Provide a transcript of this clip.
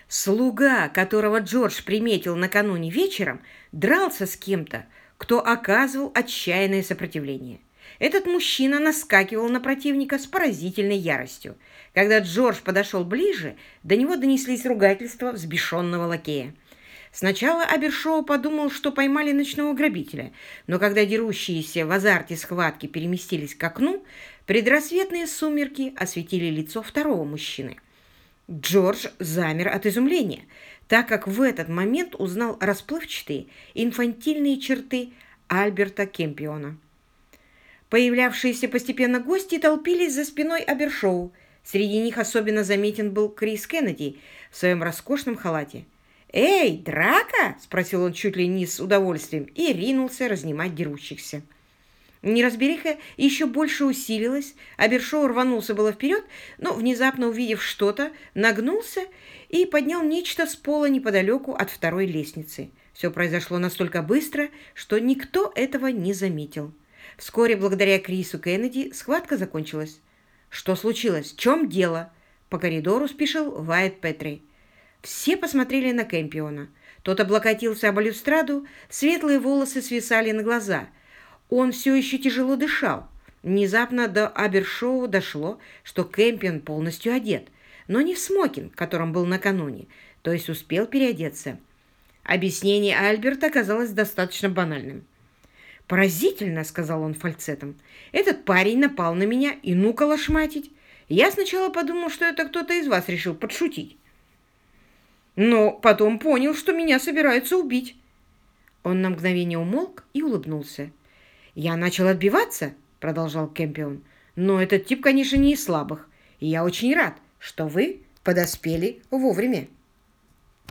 Слуга, которого Джордж приметил накануне вечером, дрался с кем-то, кто оказывал отчаянное сопротивление. Этот мужчина наскакивал на противника с поразительной яростью. Когда Джордж подошел ближе, до него донеслись ругательства взбешенного лакея. Сначала Абершоу подумал, что поймали ночного грабителя, но когда дерущиеся в азарте схватки переместились к окну, предрассветные сумерки осветили лицо второго мужчины. Джордж замер от изумления, так как в этот момент узнал расплывчатые инфантильные черты Альберта Кемпиона. Появлявшиеся постепенно гости толпились за спиной Абершоу. Среди них особенно заметен был Крис Кеннеди в своем роскошном халате. «Эй, драка?» – спросил он чуть ли не с удовольствием и ринулся разнимать дерущихся. Неразбериха еще больше усилилась, Абершоу рванулся было вперед, но, внезапно увидев что-то, нагнулся и поднял нечто с пола неподалеку от второй лестницы. Все произошло настолько быстро, что никто этого не заметил. Вскоре, благодаря Крису Кеннеди, схватка закончилась. «Что случилось? В чем дело?» По коридору спешил Вайт Петри. Все посмотрели на Кэмпиона. Тот облокотился об балюстраду, светлые волосы свисали на глаза. Он все еще тяжело дышал. Внезапно до Абершоу дошло, что Кэмпион полностью одет, но не в смокинг, которым был накануне, то есть успел переодеться. Объяснение Альберта оказалось достаточно банальным. «Поразительно», — сказал он фальцетом. «Этот парень напал на меня и ну калашматить. Я сначала подумал, что это кто-то из вас решил подшутить. Но потом понял, что меня собираются убить». Он на мгновение умолк и улыбнулся. «Я начал отбиваться», — продолжал Кэмпион. «Но этот тип, конечно, не из слабых. И я очень рад, что вы подоспели вовремя».